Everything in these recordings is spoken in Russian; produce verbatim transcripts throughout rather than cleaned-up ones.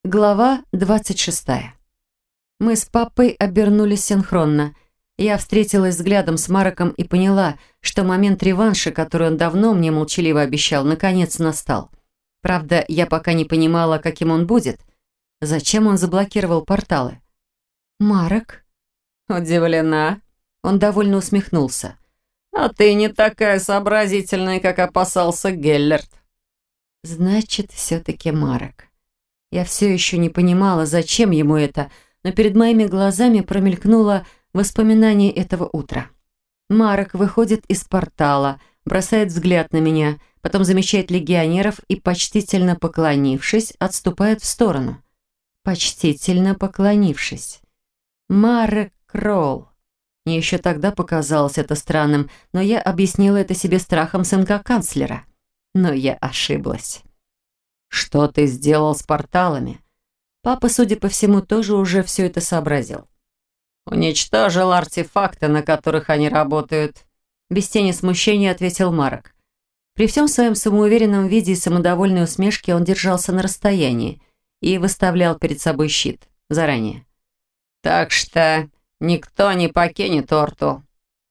Глава двадцать шестая. Мы с папой обернулись синхронно. Я встретилась взглядом с Мароком и поняла, что момент реванша, который он давно мне молчаливо обещал, наконец настал. Правда, я пока не понимала, каким он будет. Зачем он заблокировал порталы? «Марок?» «Удивлена?» Он довольно усмехнулся. «А ты не такая сообразительная, как опасался Геллерт». «Значит, все-таки Марок». Я все еще не понимала, зачем ему это, но перед моими глазами промелькнуло воспоминание этого утра. Марок выходит из портала, бросает взгляд на меня, потом замечает легионеров и, почтительно поклонившись, отступает в сторону. Почтительно поклонившись. Марек Кролл. Мне еще тогда показалось это странным, но я объяснила это себе страхом сынка канцлера. Но я ошиблась. «Что ты сделал с порталами?» Папа, судя по всему, тоже уже все это сообразил. «Уничтожил артефакты, на которых они работают», — без тени смущения ответил Марок. При всем своем самоуверенном виде и самодовольной усмешке он держался на расстоянии и выставлял перед собой щит заранее. «Так что никто не покинет Орту».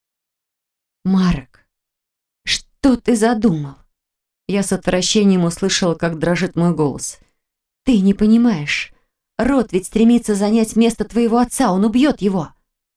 «Марок, что ты задумал?» Я с отвращением услышала, как дрожит мой голос. «Ты не понимаешь. Рот ведь стремится занять место твоего отца, он убьет его».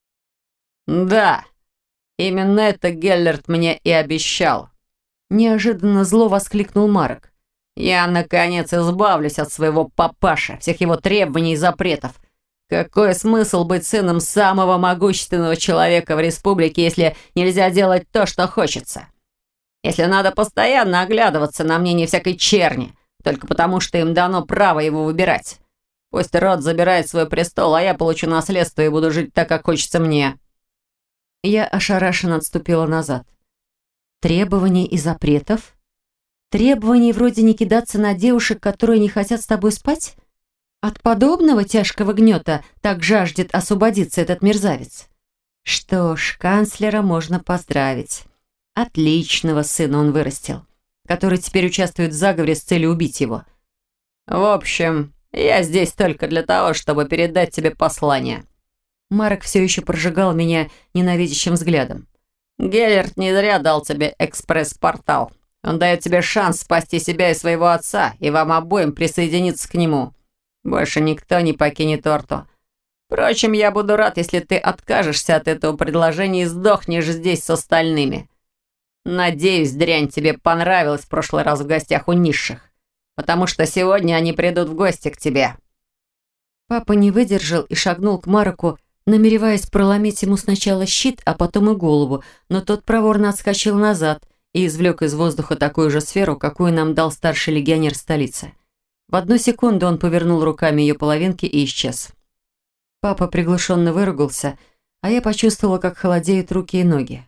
«Да, именно это Геллерт мне и обещал», — неожиданно зло воскликнул Марок. «Я, наконец, избавлюсь от своего папаша, всех его требований и запретов. Какой смысл быть сыном самого могущественного человека в республике, если нельзя делать то, что хочется? Если надо постоянно оглядываться на мнение всякой черни, только потому что им дано право его выбирать. Пусть род забирает свой престол, а я получу наследство и буду жить так, как хочется мне». Я ошарашенно отступила назад. «Требований и запретов? Требований вроде не кидаться на девушек, которые не хотят с тобой спать? От подобного тяжкого гнета так жаждет освободиться этот мерзавец? Что ж, канцлера можно поздравить. Отличного сына он вырастил, который теперь участвует в заговоре с целью убить его. В общем, я здесь только для того, чтобы передать тебе послание». Марок все еще прожигал меня ненавидящим взглядом. «Геллерт не зря дал тебе экспресс-портал. Он дает тебе шанс спасти себя и своего отца, и вам обоим присоединиться к нему. Больше никто не покинет Орту. Впрочем, я буду рад, если ты откажешься от этого предложения и сдохнешь здесь с остальными. Надеюсь, дрянь, тебе понравилось в прошлый раз в гостях у низших, потому что сегодня они придут в гости к тебе». Папа не выдержал и шагнул к Мароку, намереваясь проломить ему сначала щит, а потом и голову, но тот проворно отскочил назад и извлек из воздуха такую же сферу, какую нам дал старший легионер столицы. В одну секунду он повернул руками ее половинки и исчез. Папа приглушенно выругался, а я почувствовала, как холодеют руки и ноги.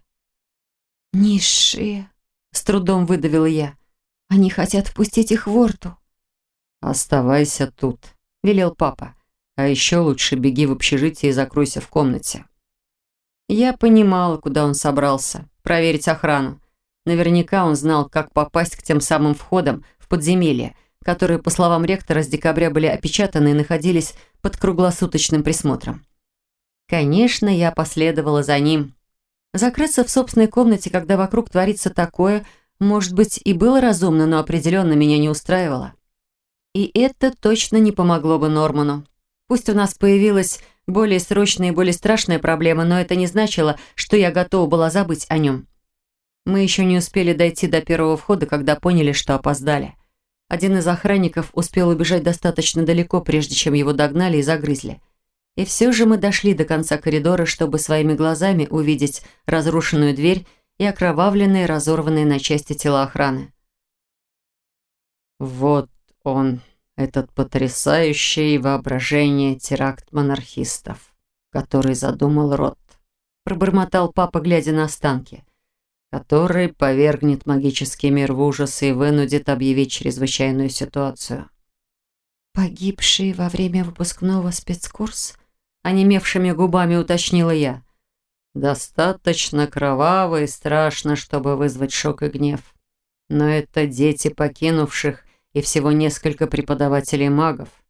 «Низшие», — с трудом выдавила я. «Они хотят впустить их в Орту». «Оставайся тут», — велел папа. «А еще лучше беги в общежитие и закройся в комнате». Я понимала, куда он собрался. Проверить охрану. Наверняка он знал, как попасть к тем самым входам в подземелье, которые, по словам ректора, с декабря были опечатаны и находились под круглосуточным присмотром. Конечно, я последовала за ним. Закрыться в собственной комнате, когда вокруг творится такое, может быть, и было разумно, но определенно меня не устраивало. И это точно не помогло бы Норману. Пусть у нас появилась более срочная и более страшная проблема, но это не значило, что я готова была забыть о нем. Мы еще не успели дойти до первого входа, когда поняли, что опоздали. Один из охранников успел убежать достаточно далеко, прежде чем его догнали и загрызли. И все же мы дошли до конца коридора, чтобы своими глазами увидеть разрушенную дверь и окровавленные, разорванные на части тела охраны. «Вот он, этот потрясающий воображение теракт монархистов, который задумал Рот», пробормотал папа, глядя на останки, который повергнет магический мир в ужас и вынудит объявить чрезвычайную ситуацию. «Погибший во время выпускного спецкурс?» онемевшими губами уточнила я. «Достаточно кроваво и страшно, чтобы вызвать шок и гнев. Но это дети покинувших и всего несколько преподавателей магов.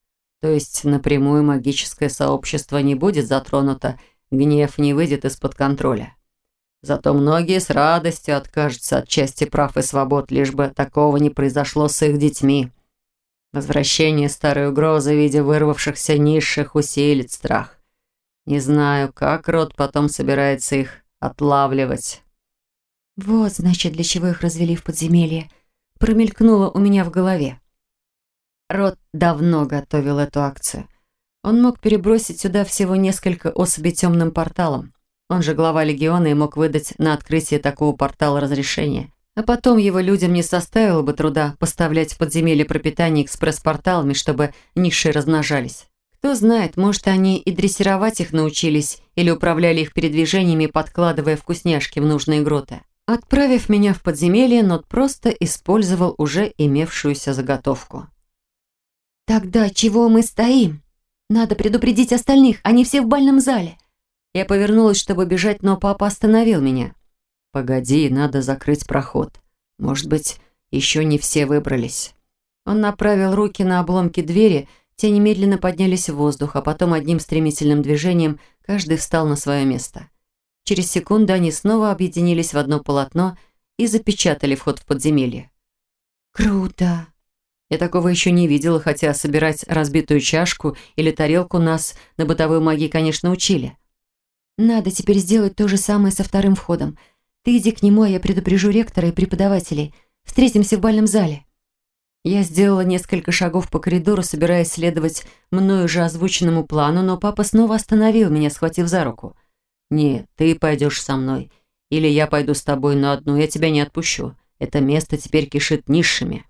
То есть напрямую магическое сообщество не будет затронуто, гнев не выйдет из-под контроля. Зато многие с радостью откажутся от части прав и свобод, лишь бы такого не произошло с их детьми. Возвращение старой угрозы в виде вырвавшихся низших усилит страх. Не знаю, как род потом собирается их отлавливать. Вот, значит, для чего их развели в подземелье. Промелькнуло у меня в голове. Род давно готовил эту акцию. Он мог перебросить сюда всего несколько особей темным порталом. Он же глава легиона и мог выдать на открытие такого портала разрешение. А потом его людям не составило бы труда поставлять в подземелье пропитание экспресс-порталами, чтобы низшие размножались. Кто знает, может, они и дрессировать их научились или управляли их передвижениями, подкладывая вкусняшки в нужные гроты. Отправив меня в подземелье, Нот просто использовал уже имевшуюся заготовку. «Тогда чего мы стоим? Надо предупредить остальных, они все в бальном зале». Я повернулась, чтобы бежать, но папа остановил меня. «Погоди, надо закрыть проход. Может быть, еще не все выбрались». Он направил руки на обломки двери, те немедленно поднялись в воздух, а потом одним стремительным движением каждый встал на свое место. Через секунду они снова объединились в одно полотно и запечатали вход в подземелье. «Круто!» Я такого еще не видела, хотя собирать разбитую чашку или тарелку нас на бытовой магии, конечно, учили. «Надо теперь сделать то же самое со вторым входом. Ты иди к нему, а я предупрежу ректора и преподавателей. Встретимся в бальном зале». Я сделала несколько шагов по коридору, собираясь следовать мною же озвученному плану, но папа снова остановил меня, схватив за руку. «Нет, ты пойдешь со мной. Или я пойду с тобой на одну, я тебя не отпущу. Это место теперь кишит низшими».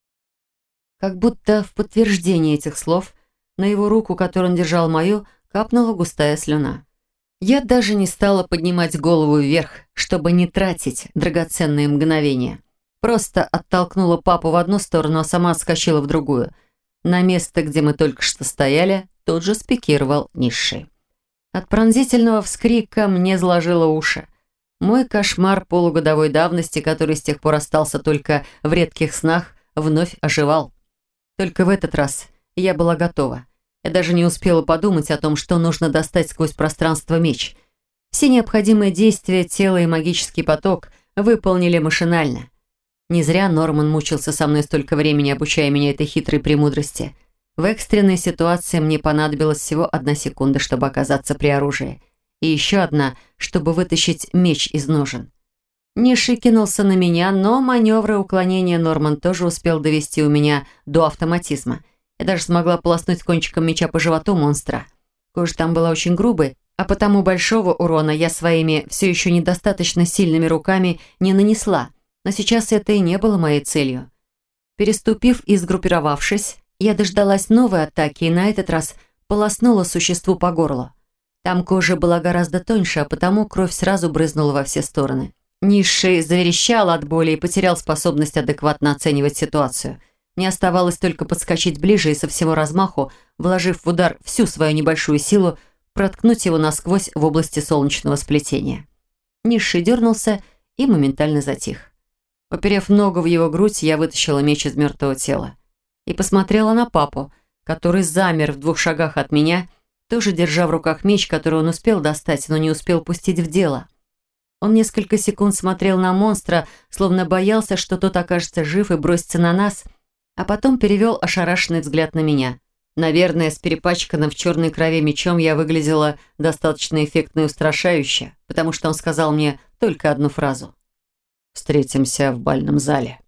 Как будто в подтверждение этих слов на его руку, которую он держал мою, капнула густая слюна. Я даже не стала поднимать голову вверх, чтобы не тратить драгоценные мгновения. Просто оттолкнула папу в одну сторону, а сама отскочила в другую. На место, где мы только что стояли, тут же спикировал низший. От пронзительного вскрика мне заложило уши. Мой кошмар полугодовой давности, который с тех пор остался только в редких снах, вновь оживал. Только в этот раз я была готова. Я даже не успела подумать о том, что нужно достать сквозь пространство меч. Все необходимые действия тела и магический поток выполнили машинально. Не зря Норман мучился со мной столько времени, обучая меня этой хитрой премудрости. В экстренной ситуации мне понадобилась всего одна секунда, чтобы оказаться при оружии. И еще одна, чтобы вытащить меч из ножен. Низший кинулся на меня, но маневры уклонения Норман тоже успел довести у меня до автоматизма. Я даже смогла полоснуть кончиком меча по животу монстра. Кожа там была очень грубой, а потому большого урона я своими все еще недостаточно сильными руками не нанесла. Но сейчас это и не было моей целью. Переступив и сгруппировавшись, я дождалась новой атаки и на этот раз полоснула существу по горлу. Там кожа была гораздо тоньше, а потому кровь сразу брызнула во все стороны. Низший заверещал от боли и потерял способность адекватно оценивать ситуацию. Мне оставалось только подскочить ближе и со всего размаху, вложив в удар всю свою небольшую силу, проткнуть его насквозь в области солнечного сплетения. Низший дернулся и моментально затих. Уперев ногу в его грудь, я вытащила меч из мертвого тела и посмотрела на папу, который замер в двух шагах от меня, тоже держа в руках меч, который он успел достать, но не успел пустить в дело. Он несколько секунд смотрел на монстра, словно боялся, что тот окажется жив и бросится на нас, а потом перевел ошарашенный взгляд на меня. Наверное, с перепачканным в черной крови мечом я выглядела достаточно эффектно и устрашающе, потому что он сказал мне только одну фразу. «Встретимся в бальном зале».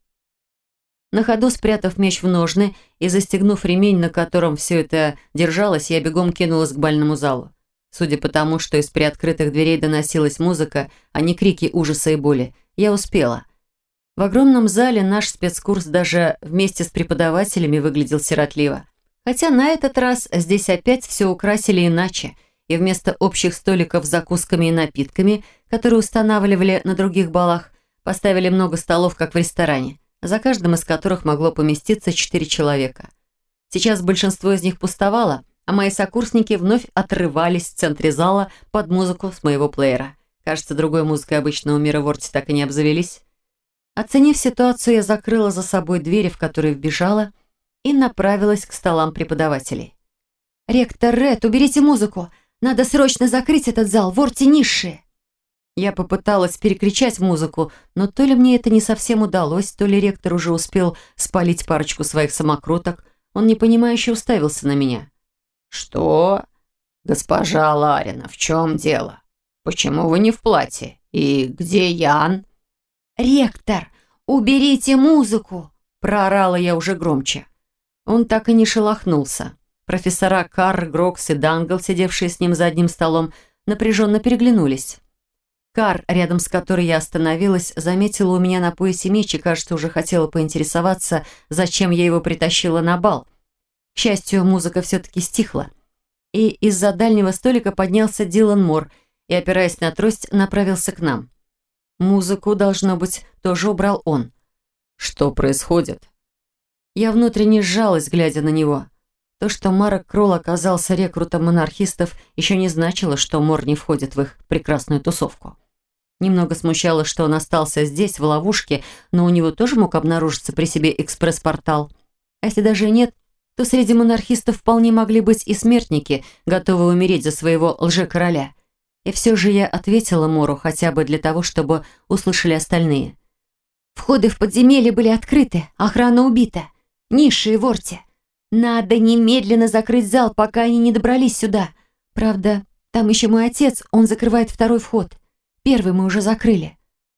На ходу, спрятав меч в ножны и застегнув ремень, на котором все это держалось, я бегом кинулась к бальному залу. Судя по тому, что из приоткрытых дверей доносилась музыка, а не крики ужаса и боли, я успела. В огромном зале наш спецкурс даже вместе с преподавателями выглядел сиротливо. Хотя на этот раз здесь опять все украсили иначе, и вместо общих столиков с закусками и напитками, которые устанавливали на других балах, поставили много столов, как в ресторане, за каждым из которых могло поместиться четыре человека. Сейчас большинство из них пустовало, а мои сокурсники вновь отрывались в центре зала под музыку с моего плеера. Кажется, другой музыкой обычного мира в Орте так и не обзавелись. Оценив ситуацию, я закрыла за собой двери, в которые вбежала, и направилась к столам преподавателей. «Ректор Ред, уберите музыку! Надо срочно закрыть этот зал, ворте низшие!» Я попыталась перекричать музыку, но то ли мне это не совсем удалось, то ли ректор уже успел спалить парочку своих самокруток. Он непонимающе уставился на меня. «Что? Госпожа Ларина, в чем дело? Почему вы не в платье? И где Ян?» «Ректор, уберите музыку!» – проорала я уже громче. Он так и не шелохнулся. Профессора Карр, Грокс и Дангл, сидевшие с ним за одним столом, напряженно переглянулись. Карр, рядом с которой я остановилась, заметила у меня на поясе меч и, кажется, уже хотела поинтересоваться, зачем я его притащила на бал. К счастью, музыка все-таки стихла. И из-за дальнего столика поднялся Дилан Мор и, опираясь на трость, направился к нам. Музыку, должно быть, тоже убрал он. «Что происходит?» Я внутренне сжалась, глядя на него. То, что Марок Кролл оказался рекрутом монархистов, еще не значило, что Мор не входит в их прекрасную тусовку. Немного смущало, что он остался здесь, в ловушке, но у него тоже мог обнаружиться при себе экспресс-портал. А если даже нет, то среди монархистов вполне могли быть и смертники, готовые умереть за своего лже-короля. И все же я ответила Мору хотя бы для того, чтобы услышали остальные. «Входы в подземелье были открыты, охрана убита. Низшие в Орте. Надо немедленно закрыть зал, пока они не добрались сюда. Правда, там еще мой отец, он закрывает второй вход. Первый мы уже закрыли».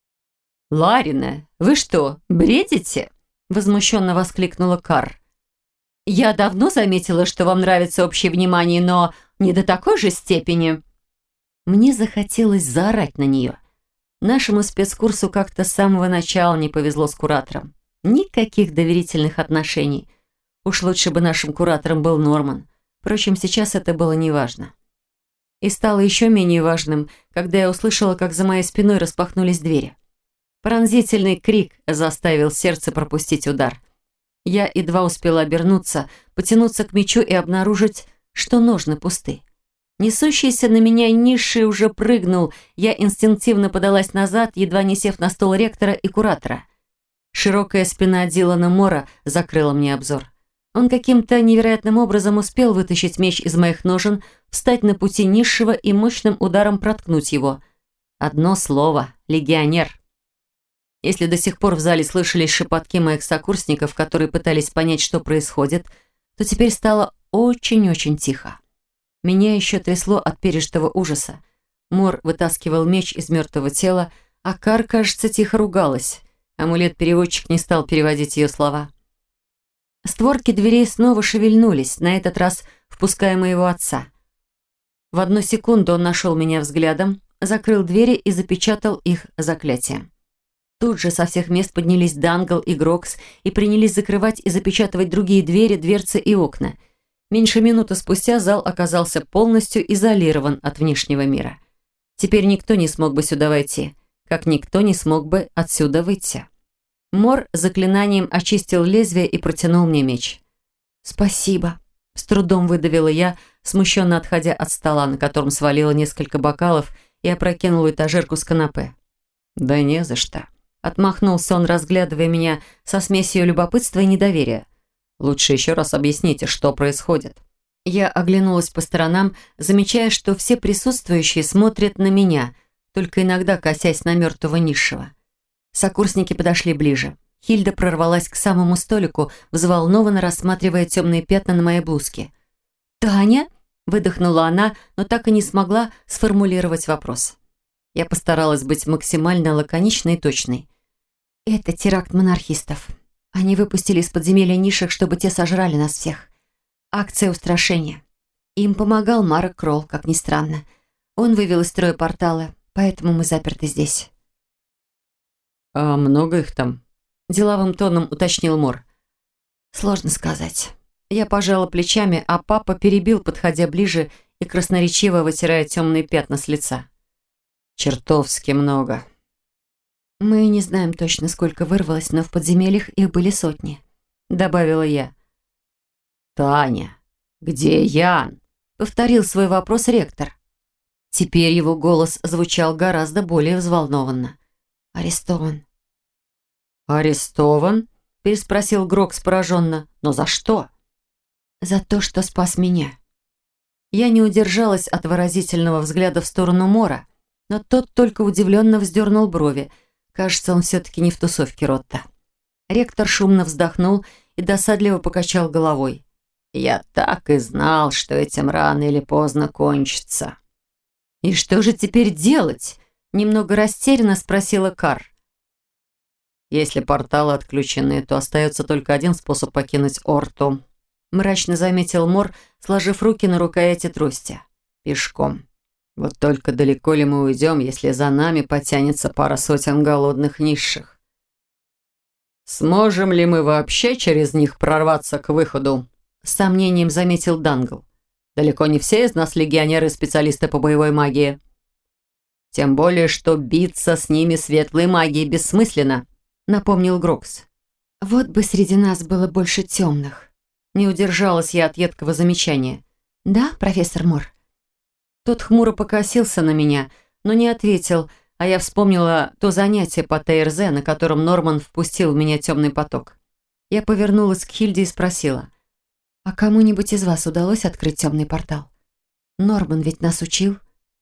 «Ларина, вы что, бредите?» Возмущенно воскликнула Карр. «Я давно заметила, что вам нравится общее внимание, но не до такой же степени». Мне захотелось заорать на нее. Нашему спецкурсу как-то с самого начала не повезло с куратором. Никаких доверительных отношений. Уж лучше бы нашим куратором был Норман. Впрочем, сейчас это было неважно. И стало еще менее важным, когда я услышала, как за моей спиной распахнулись двери. Пронзительный крик заставил сердце пропустить удар. Я едва успела обернуться, потянуться к мечу и обнаружить, что ножны пусты. Несущийся на меня низший уже прыгнул, я инстинктивно подалась назад, едва не сев на стол ректора и куратора. Широкая спина Дилана Мора закрыла мне обзор. Он каким-то невероятным образом успел вытащить меч из моих ножен, встать на пути низшего и мощным ударом проткнуть его. Одно слово — легионер. Если до сих пор в зале слышались шепотки моих сокурсников, которые пытались понять, что происходит, то теперь стало очень-очень тихо. Меня еще трясло от пережитого ужаса. Мор вытаскивал меч из мертвого тела, а Кар, кажется, тихо ругалась. Амулет-переводчик не стал переводить ее слова. Створки дверей снова шевельнулись, на этот раз впуская моего отца. В одну секунду он нашел меня взглядом, закрыл двери и запечатал их заклятием. Тут же со всех мест поднялись Дангл и Грокс и принялись закрывать и запечатывать другие двери, дверцы и окна. Меньше минуты спустя зал оказался полностью изолирован от внешнего мира. Теперь никто не смог бы сюда войти, как никто не смог бы отсюда выйти. Мор заклинанием очистил лезвие и протянул мне меч. «Спасибо», — с трудом выдавила я, смущенно отходя от стола, на котором свалила несколько бокалов и опрокинула этажерку с канапе. «Да не за что», — отмахнулся он, разглядывая меня со смесью любопытства и недоверия. «Лучше еще раз объясните, что происходит». Я оглянулась по сторонам, замечая, что все присутствующие смотрят на меня, только иногда косясь на мертвого низшего. Сокурсники подошли ближе. Хильда прорвалась к самому столику, взволнованно рассматривая темные пятна на моей блузке. «Таня?» – выдохнула она, но так и не смогла сформулировать вопрос. Я постаралась быть максимально лаконичной и точной. «Это теракт монархистов. Они выпустили из подземелья низших, чтобы те сожрали нас всех. Акция устрашения. Им помогал Марок Кролл, как ни странно. Он вывел из строя порталы, поэтому мы заперты здесь». «А много их там?» – деловым тоном уточнил Мор. «Сложно сказать». Я пожала плечами, а папа перебил, подходя ближе и красноречиво вытирая темные пятна с лица. «Чертовски много». «Мы не знаем точно, сколько вырвалось, но в подземельях их были сотни», – добавила я. «Таня, где Ян?» – повторил свой вопрос ректор. Теперь его голос звучал гораздо более взволнованно. «Арестован». «Арестован?» – переспросил Грокс пораженно. «Но за что?» «За то, что спас меня». Я не удержалась от выразительного взгляда в сторону Мора, но тот только удивленно вздернул брови. Кажется, он все-таки не в тусовке Ротта. Ректор шумно вздохнул и досадливо покачал головой. «Я так и знал, что этим рано или поздно кончится». «И что же теперь делать?» — немного растерянно спросила Кар. «Если порталы отключены, то остается только один способ покинуть Орту», — мрачно заметил Мор, сложив руки на рукояти трости. «Пешком. Вот только далеко ли мы уйдем, если за нами потянется пара сотен голодных низших? Сможем ли мы вообще через них прорваться к выходу?» — с сомнением заметил Дангл. «Далеко не все из нас легионеры и специалисты по боевой магии. Тем более, что биться с ними светлой магией бессмысленно», — напомнил Грокс. «Вот бы среди нас было больше темных». Не удержалась я от едкого замечания. «Да, профессор Мор?» Тот хмуро покосился на меня, но не ответил, а я вспомнила то занятие по ТРЗ, на котором Норман впустил в меня темный поток. Я повернулась к Хильде и спросила: «А кому-нибудь из вас удалось открыть темный портал? Норман ведь нас учил».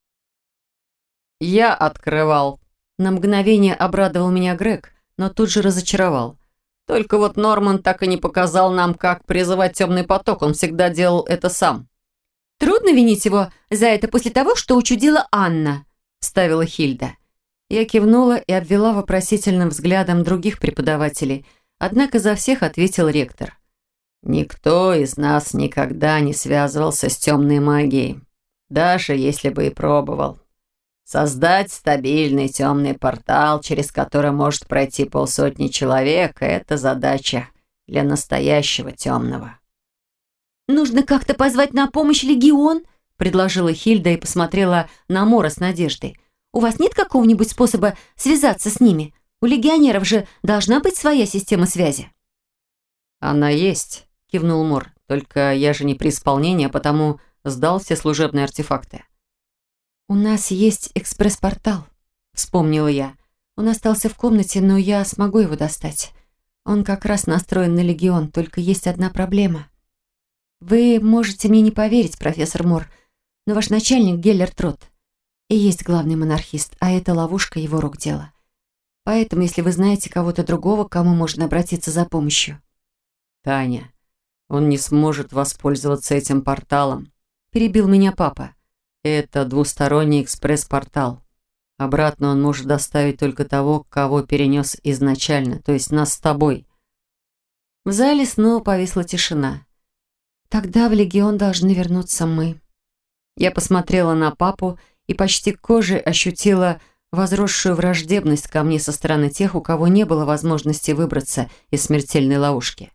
«Я открывал». На мгновение обрадовал меня Грег, но тут же разочаровал. «Только вот Норман так и не показал нам, как призывать темный поток. Он всегда делал это сам». «Трудно винить его за это после того, что учудила Анна», — вставила Хильда. Я кивнула и обвела вопросительным взглядом других преподавателей, однако за всех ответил ректор. «Никто из нас никогда не связывался с темной магией, даже если бы и пробовал. Создать стабильный темный портал, через который может пройти полсотни человек, — это задача для настоящего темного». «Нужно как-то позвать на помощь легион», — предложила Хильда и посмотрела на Мора с надеждой. «У вас нет какого-нибудь способа связаться с ними? У легионеров же должна быть своя система связи». «Она есть», — кивнул Мор. «Только я же не при исполнении, а потому сдал все служебные артефакты». «У нас есть экспресс-портал», — вспомнила я. «Он остался в комнате, но я смогу его достать. Он как раз настроен на легион, только есть одна проблема. Вы можете мне не поверить, профессор Мор, но ваш начальник Геллер Трот и есть главный монархист, а это ловушка его рук дело. Поэтому, если вы знаете кого-то другого, к кому можно обратиться за помощью». «Таня, он не сможет воспользоваться этим порталом», — перебил меня папа. «Это двусторонний экспресс-портал. Обратно он может доставить только того, кого перенес изначально, то есть нас с тобой». В зале снова повисла тишина. «Тогда в легион должны вернуться мы». Я посмотрела на папу и почти кожей ощутила возросшую враждебность ко мне со стороны тех, у кого не было возможности выбраться из смертельной ловушки.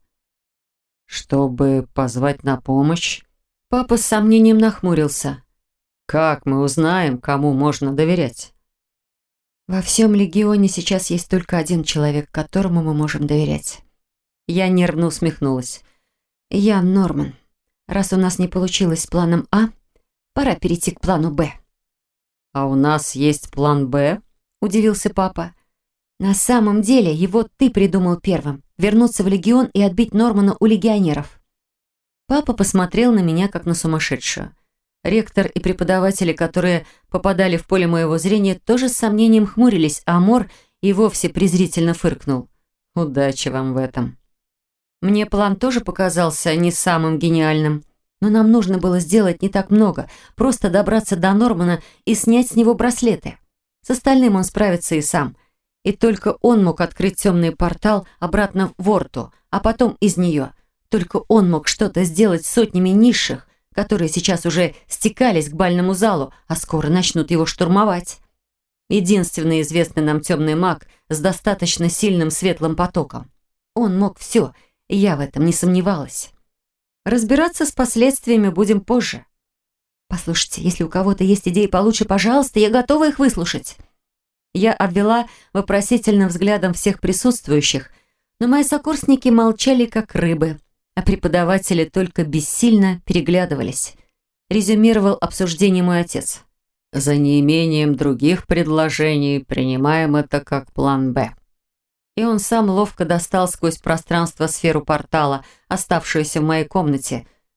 «Чтобы позвать на помощь?» Папа с сомнением нахмурился. «Как мы узнаем, кому можно доверять?» «Во всем легионе сейчас есть только один человек, которому мы можем доверять». Я нервно усмехнулась. «Ян Норман. Раз у нас не получилось с планом А, пора перейти к плану Б». «А у нас есть план Б?» – удивился папа. «На самом деле его ты придумал первым. Вернуться в легион и отбить Нормана у легионеров». Папа посмотрел на меня, как на сумасшедшую. Ректор и преподаватели, которые попадали в поле моего зрения, тоже с сомнением хмурились, а Мор и вовсе презрительно фыркнул. «Удачи вам в этом». Мне план тоже показался не самым гениальным, но нам нужно было сделать не так много, просто добраться до Нормана и снять с него браслеты. С остальным он справится и сам. И только он мог открыть темный портал обратно в Орту, а потом из нее. Только он мог что-то сделать с сотнями низших, которые сейчас уже стекались к бальному залу, а скоро начнут его штурмовать. Единственный известный нам темный маг с достаточно сильным светлым потоком. Он мог все, и я в этом не сомневалась. Разбираться с последствиями будем позже. Послушайте, если у кого-то есть идеи получше, пожалуйста, я готова их выслушать. Я обвела вопросительным взглядом всех присутствующих, но мои сокурсники молчали, как рыбы, а преподаватели только бессильно переглядывались. Резюмировал обсуждение мой отец. «За неимением других предложений принимаем это как план Б». И он сам ловко достал сквозь пространство сферу портала, оставшуюся в моей комнате,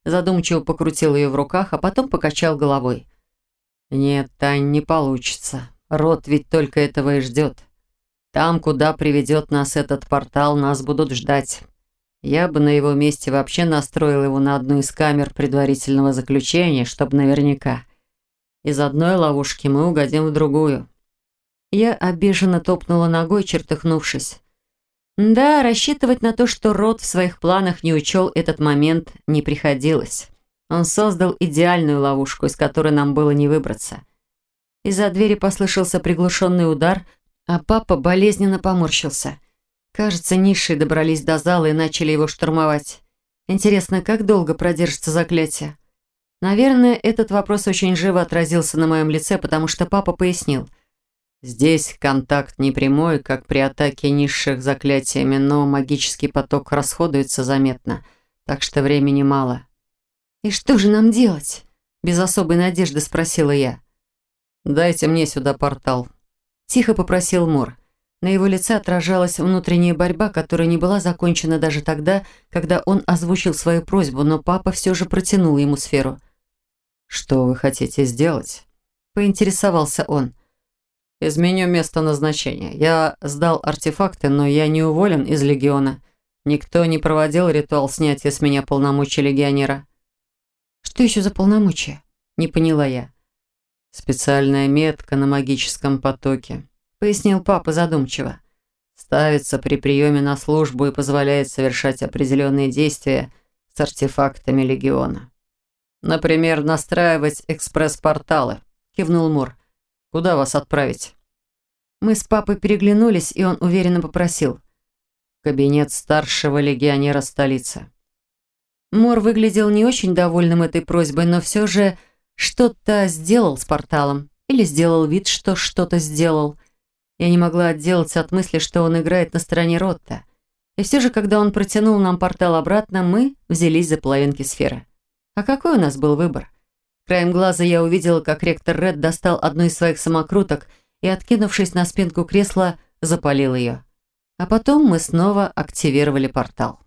Задумчиво покрутил ее в руках, а потом покачал головой. «Нет, Тань, не получится. Род ведь только этого и ждет. Там, куда приведет нас этот портал, нас будут ждать. Я бы на его месте вообще настроил его на одну из камер предварительного заключения, чтобы наверняка. Из одной ловушки мы угодим в другую». Я обиженно топнула ногой, чертыхнувшись. Да, рассчитывать на то, что Род в своих планах не учел этот момент, не приходилось. Он создал идеальную ловушку, из которой нам было не выбраться. Из-за двери послышался приглушенный удар, а папа болезненно поморщился. Кажется, низшие добрались до зала и начали его штурмовать. Интересно, как долго продержится заклятие? Наверное, этот вопрос очень живо отразился на моем лице, потому что папа пояснил. Здесь контакт не прямой, как при атаке низших заклятиями, но магический поток расходуется заметно, так что времени мало. «И что же нам делать?» – без особой надежды спросила я. «Дайте мне сюда портал», – тихо попросил Мор. На его лице отражалась внутренняя борьба, которая не была закончена даже тогда, когда он озвучил свою просьбу, но папа все же протянул ему сферу. «Что вы хотите сделать?» – поинтересовался он. «Изменю место назначения. Я сдал артефакты, но я не уволен из Легиона. Никто не проводил ритуал снятия с меня полномочий легионера». «Что еще за полномочия?» – не поняла я. «Специальная метка на магическом потоке», – пояснил папа задумчиво. «Ставится при приеме на службу и позволяет совершать определенные действия с артефактами Легиона. Например, настраивать экспресс-порталы», – кивнул Мор. «Куда вас отправить?» Мы с папой переглянулись, и он уверенно попросил. «В кабинет старшего легионера столицы». Мор выглядел не очень довольным этой просьбой, но все же что-то сделал с порталом. Или сделал вид, что что-то сделал. Я не могла отделаться от мысли, что он играет на стороне Ротта. И все же, когда он протянул нам портал обратно, мы взялись за половинки сферы. А какой у нас был выбор? Краем глаза я увидела, как ректор Ред достал одну из своих самокруток и, откинувшись на спинку кресла, запалил ее. А потом мы снова активировали портал.